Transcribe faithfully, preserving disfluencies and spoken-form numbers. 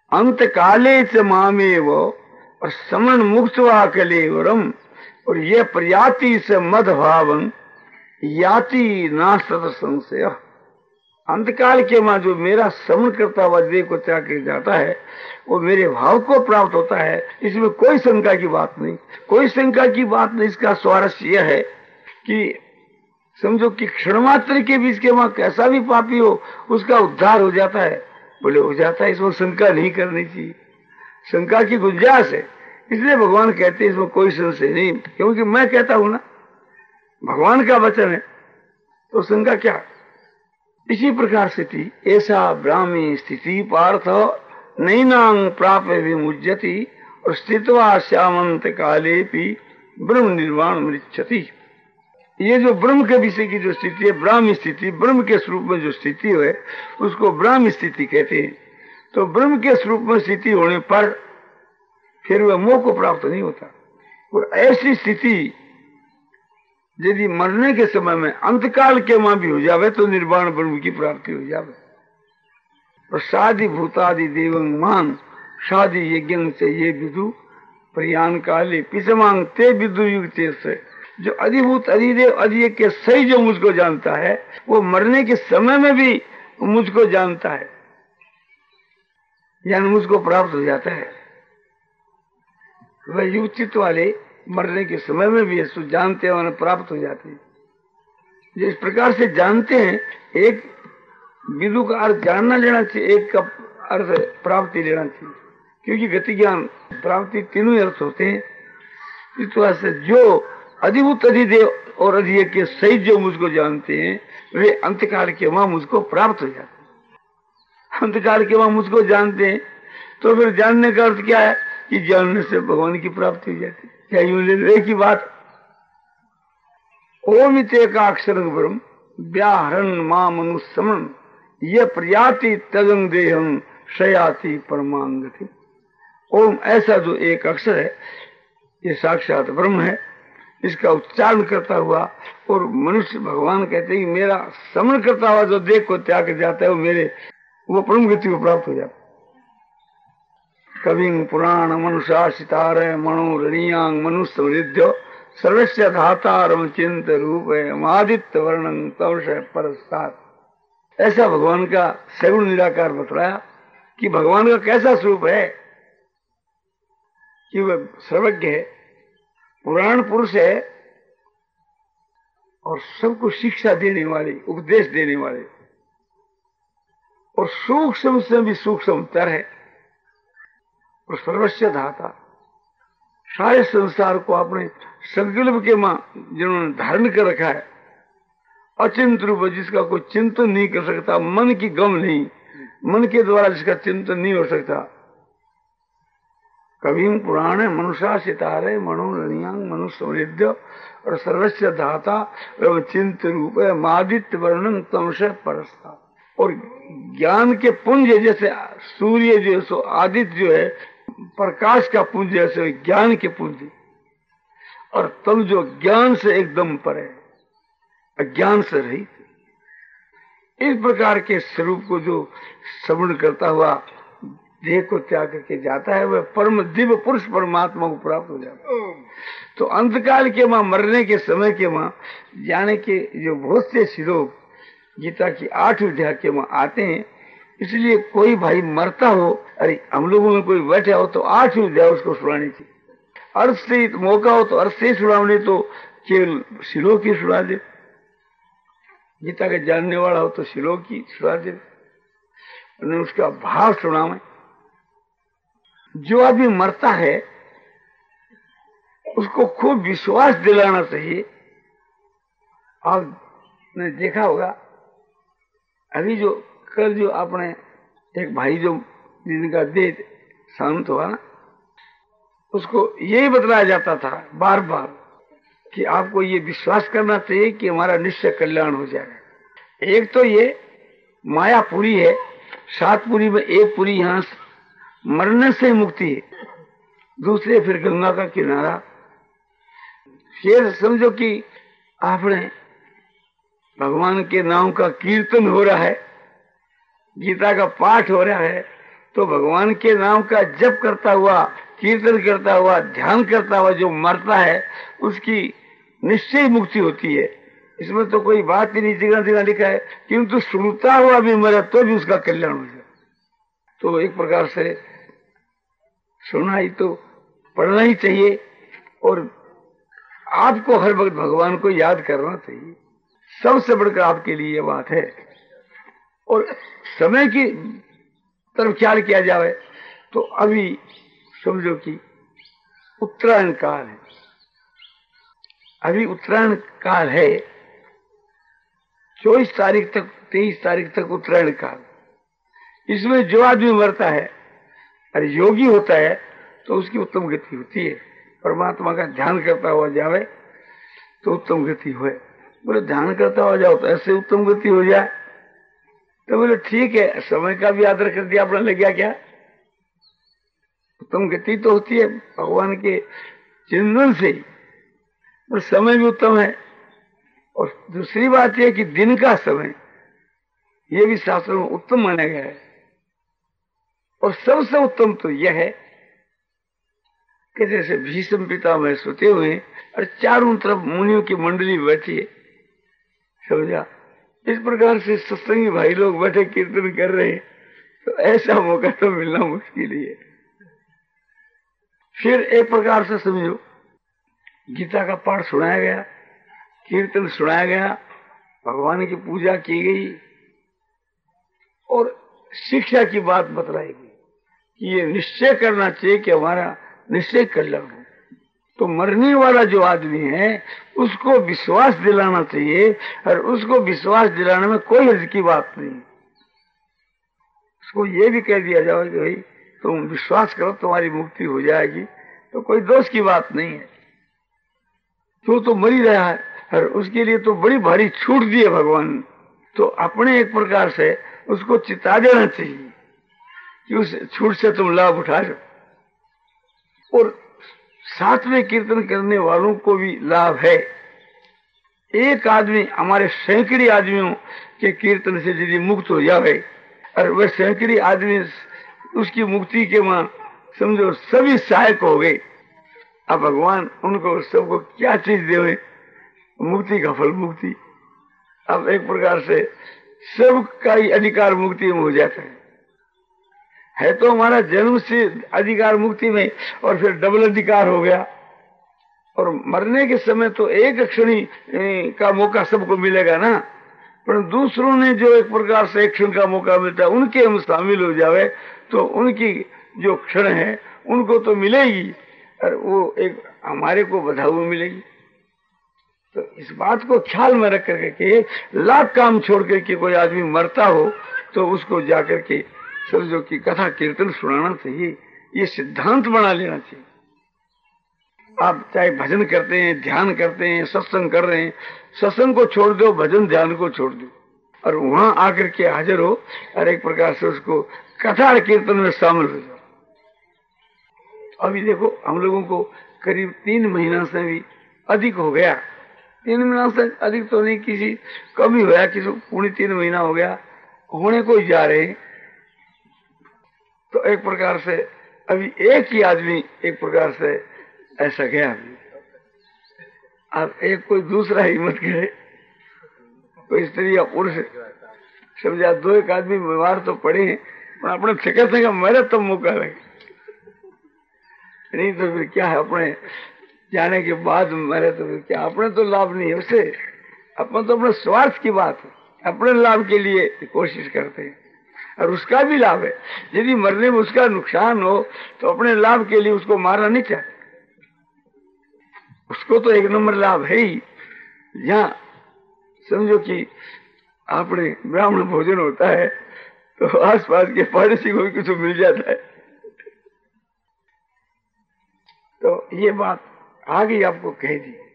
अंत काले च मामेव और समन मुक्तवा कलेवरम और ये प्रयाति से मद भावन याति नास्तर संशय। अंतकाल के मां जो मेरा समन करता हुआ देह को त्याग कर जाता है वो मेरे भाव को प्राप्त होता है, इसमें कोई शंका की बात नहीं, कोई शंका की बात नहीं। इसका स्वारस्य यह है कि समझो कि क्षण मात्र के बीच के मां कैसा भी पापी हो उसका उद्धार हो जाता है, बोले हो जाता है, इसमें शंका नहीं करनी चाहिए, शंका की गुंजाइश है। इसलिए भगवान कहते हैं इसमें कोई संशय नहीं, क्योंकि मैं कहता हूं ना, भगवान का वचन है तो शंका क्या। इसी प्रकार से थी ऐसा ब्राह्मी स्थिति पार्थ नैनांग प्राप्य विमुज्यति और स्थित्वा श्यामंत काले भी ब्रह्म निर्वाण मृच्छति। ये जो ब्रह्म के विषय की जो स्थिति है, ब्राह्मी स्थिति, ब्रह्म के स्वरूप में जो स्थिति है उसको ब्राह्मी स्थिति कहते हैं। तो ब्रह्म के स्वरूप में स्थिति होने पर फिर वह मोह को प्राप्त नहीं होता। और ऐसी स्थिति यदि मरने के समय में अंतकाल के मां भी हो जावे तो निर्वाण ब्रह्म की प्राप्ति हो जावे। और शादी भूतादि देवंग मान शादी यज्ञ से ये विदु प्रयाण काले पिसमांग ते विदु युगते से। जो अधिभूत अधिदेव अधिक के सही जो मुझको जानता है वो मरने के समय में भी मुझको जानता है, यानी मुझको प्राप्त हो जाता है। वह युवचित वाले मरने के समय में भी इसको जानते हैं और प्राप्त हो जाते हैं। जिस प्रकार से जानते हैं, एक विदु का अर्थ जानना लेना चाहिए, एक का अर्थ प्राप्ति लेना चाहिए, क्योंकि गति ज्ञान प्राप्ति तीनों ही अर्थ होते हैं। इस तरह से जो अधिभूत अधिदेव और अधिक के सहित जो मुझको जानते हैं वे अंतकाल के वहां मुझको प्राप्त हो जाते हैं। अंतकाल के वहां मुझको जानते हैं तो फिर जानने का अर्थ क्या है कि जानने से भगवान की प्राप्ति हो जाती है। क्या यूं ले की बात। ओम इतेकाक्षर ब्रह्म व्याहरण मां मनुष्यमन ये प्रयाति तदंग देहं शयाति परमांगति। ओम ऐसा जो एक अक्षर है ये साक्षात ब्रह्म है, इसका उच्चारण करता हुआ और मनुष्य भगवान कहते हैं कि मेरा समन करता हुआ जो देह को त्याग जाता है वो मेरे वो परम गति को प्राप्त हो जाता है। कविं पुराण मनुषा सितार मणो रणीयांग मनुष्य वृद्ध सर्वस्व धातारम चिंत रूप आदित्य वर्णन तवश परस्तात्। ऐसा भगवान का सगुण निराकार बतलाया कि भगवान का कैसा स्वरूप है कि वह सर्वज्ञ है, पुराण पुरुष है और सबको शिक्षा देने वाले, उपदेश देने वाले, और सूक्ष्म से भी सूक्ष्मतर है और सर्वस्व धाता। सारे संसार को अपने संकल्प के मां जिन्होंने धारण कर रखा है, अचिंत रूप जिसका कोई चिंतन नहीं कर सकता, मन की गम नहीं, मन के द्वारा जिसका चिंतन नहीं हो सकता। कविं पुराण मनुषा सितारे मनोरणीयांग मनुष्य समृद्ध और सर्वस्व धाता एवं चिंत रूप मादित्य वर्णन तमश परस्ता। और ज्ञान के पुंज जैसे सूर्य जो सो आदित्य जो है प्रकाश का पुंज जैसे ज्ञान के पुंज, और तम जो ज्ञान से एकदम पर है, अज्ञान से रहित। इस प्रकार के स्वरूप को जो श्रवण करता हुआ देह को त्याग करके जाता है वह परम दिव्य पुरुष परमात्मा को प्राप्त हो जाता है। तो अंतकाल के मां मरने के समय के मां जाने के जो बहुत से श्लोक गीता की आठ अध्याय के मां आते हैं, इसलिए कोई भाई मरता हो, अरे हम लोगों में कोई बैठा हो तो आठ अध्याय उसको सुनानी चाहिए। अर्थ से मौका हो तो अर्थ से सुनाने, तो केवल श्लोक ही सुना दे। गीता का जानने वाला हो तो श्लोक ही सुना दे, उसका भाव सुनावे। जो आदमी मरता है उसको खूब विश्वास दिलाना चाहिए। आपने देखा होगा अभी जो कल जो आपने एक भाई जो जिनका देह शांत हुआ ना, उसको यही बतलाया जाता था बार बार कि आपको ये विश्वास करना चाहिए कि हमारा निश्चय कल्याण हो जाएगा। एक तो ये माया पूरी है, सात पूरी में एक पूरी यहाँ मरने से मुक्ति है, दूसरे फिर गंगा का किनारा। फिर समझो कि आपने भगवान के नाम का कीर्तन हो रहा है, गीता का पाठ हो रहा है, तो भगवान के नाम का जप करता हुआ, कीर्तन करता हुआ, ध्यान करता हुआ जो मरता है उसकी निश्चय मुक्ति होती है। इसमें तो कोई बात ही नहीं, जगह जगह लिखा है किंतु सुनता हुआ भी मरे तो भी उसका कल्याण हो जाए। तो एक प्रकार से सुनना ही तो पढ़ना ही चाहिए और आपको हर वक्त भगवान को याद करना चाहिए। सबसे बढ़कर आपके लिए ये बात है। और समय की तरफ ख्याल किया जाए तो अभी समझो कि उत्तरायण काल है, अभी उत्तरायण काल है, चौबीस तारीख तक तेईस तारीख तक उत्तरायण काल। इसमें जो आदमी मरता है अरे योगी होता है तो उसकी उत्तम गति होती है। परमात्मा का ध्यान करता हुआ जावे तो उत्तम गति हुए। बोले ध्यान करता हुआ जाओ तो ऐसे उत्तम गति हो जाए। तो बोले ठीक है, समय का भी आदर कर दिया, अपना लग गया क्या? उत्तम गति तो होती है भगवान के चिंतन से ही, और समय भी उत्तम है। और दूसरी बात यह कि दिन का समय यह भी शास्त्रों में उत्तम माना गया है। और सबसे उत्तम तो यह है कि जैसे भीष्म पितामह सोते हुए और चारों तरफ मुनियों की मंडली बैठी है, समझा, इस प्रकार से सत्संगी भाई लोग बैठे कीर्तन कर रहे हैं, तो ऐसा मौका तो मिलना मुश्किल ही है। फिर एक प्रकार से समझो गीता का पाठ सुनाया गया, कीर्तन सुनाया गया, भगवान की पूजा की गई और शिक्षा की बात बतलाई गई कि ये निश्चय करना चाहिए कि हमारा निश्चय कल्याण हो। तो मरने वाला जो आदमी है उसको विश्वास दिलाना चाहिए, और उसको विश्वास दिलाने में कोई हर्ज की बात नहीं। उसको ये भी कह दिया जाए कि भाई तुम विश्वास करो तुम्हारी मुक्ति हो जाएगी, तो कोई दोष की बात नहीं है। तो तो मर ही रहा है और उसके लिए तो बड़ी भारी छूट दी है भगवान। तो अपने एक प्रकार से उसको चिता देना चाहिए कि उस छूट से तुम लाभ उठा लो। और साथ में कीर्तन करने वालों को भी लाभ है। एक आदमी हमारे सैकड़े आदमियों के कीर्तन से यदि मुक्त हो जाए और वह सैकड़े आदमी उसकी मुक्ति के मां समझो सभी सहायक हो गए, अब भगवान उनको सबको क्या चीज देवे? मुक्ति का फल मुक्ति। अब एक प्रकार से सबका ही अधिकार मुक्ति में हो जाता है। है तो हमारा जन्म से अधिकार मुक्ति में, और फिर डबल अधिकार हो गया। और मरने के समय तो एक क्षण का मौका सबको मिलेगा ना, पर दूसरों ने जो एक प्रकार से एक क्षण का मौका मिलता है उनके हम शामिल हो जावे तो उनकी जो क्षण है उनको तो मिलेगी, और वो एक हमारे को बधाई मिलेगी। तो इस बात को ख्याल में रख करके लाख काम छोड़ करके कोई आदमी मरता हो तो उसको जाकर के समझो कि कथा कीर्तन सुनाना चाहिए। ये सिद्धांत बना लेना चाहिए। आप चाहे भजन करते हैं, ध्यान करते हैं, सत्संग कर रहे हैं, सत्संग को छोड़ दो, भजन ध्यान को छोड़ दो और वहां आकर के हाजिर हो और एक प्रकार से उसको कथा कीर्तन में शामिल हो जाओ। अभी देखो हम लोगों को करीब तीन महीना से भी अधिक हो गया, तीन महीना से अधिक तो नहीं, किसी कम ही होया, किसी पूरी तीन महीना हो गया, होने को ही जा रहे। तो एक प्रकार से अभी एक ही आदमी एक प्रकार से ऐसा गया। अब एक कोई दूसरा हिम्मत करे, कोई स्त्री या पुरुष समझा, दो एक आदमी बीमार तो पड़े हैं पर अपने फिक्र से मेरे तब मौका लगे, नहीं तो फिर क्या है, अपने जाने के बाद मेरे तो फिर क्या, अपने तो लाभ नहीं है उससे, अपना तो अपने स्वार्थ की बात है, अपने लाभ के लिए कोशिश करते हैं और उसका भी लाभ है। यदि मरने में उसका नुकसान हो तो अपने लाभ के लिए उसको मारना नहीं चाहिए। उसको तो एक नंबर लाभ है ही। जहाँ समझो कि आपने ब्राह्मण भोजन होता है तो आसपास के पड़ोसी को भी कुछ मिल जाता है। तो ये बात आगे आपको कह दी।